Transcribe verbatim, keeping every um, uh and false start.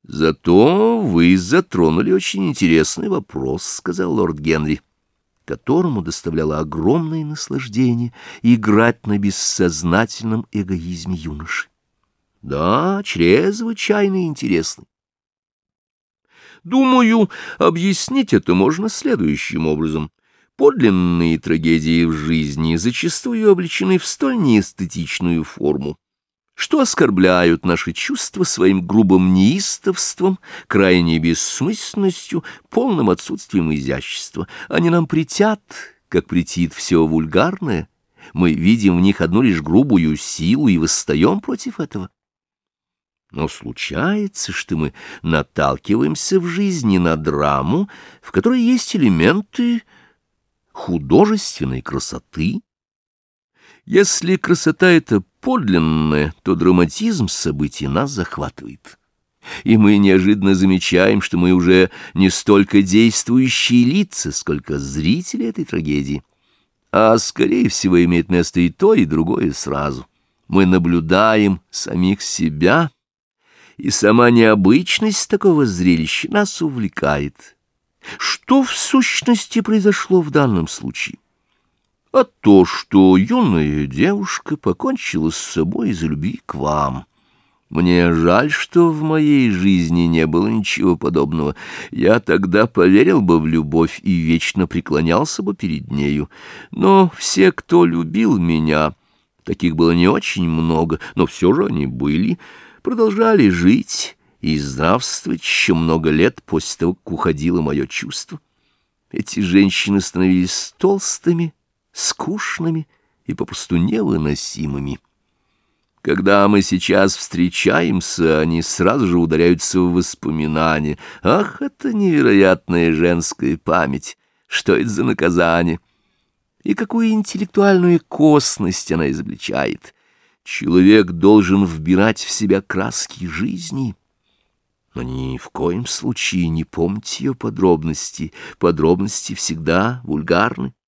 «Зато вы затронули очень интересный вопрос», — сказал лорд Генри, которому доставляло огромное наслаждение играть на бессознательном эгоизме юноши. «Да, чрезвычайно интересный. Думаю, объяснить это можно следующим образом. Подлинные трагедии в жизни зачастую облечены в столь неэстетичную форму, что оскорбляют наши чувства своим грубым неистовством, крайней бессмысленностью, полным отсутствием изящества. Они нам претят, как претит все вульгарное. Мы видим в них одну лишь грубую силу и восстаем против этого. Но случается, что мы наталкиваемся в жизни на драму, в которой есть элементы художественной красоты. Если красота эта подлинная, то драматизм событий нас захватывает, и мы неожиданно замечаем, что мы уже не столько действующие лица, сколько зрители этой трагедии, а, скорее всего, имеет место и то, и другое сразу. Мы наблюдаем самих себя, и сама необычность такого зрелища нас увлекает. Что в сущности произошло в данном случае? А то, что юная девушка покончила с собой из-за любви к вам. Мне жаль, что в моей жизни не было ничего подобного. Я тогда поверил бы в любовь и вечно преклонялся бы перед нею. Но все, кто любил меня, таких было не очень много, но все же они были, продолжали жить и здравствовать еще много лет после того, как уходило мое чувство. Эти женщины становились толстыми, скучными и попросту невыносимыми. Когда мы сейчас встречаемся, они сразу же ударяются в воспоминания. Ах, это невероятная женская память! Что это за наказание? И какую интеллектуальную косность она изобличает! Человек должен вбирать в себя краски жизни, но ни в коем случае не помнить ее подробности. Подробности всегда вульгарны.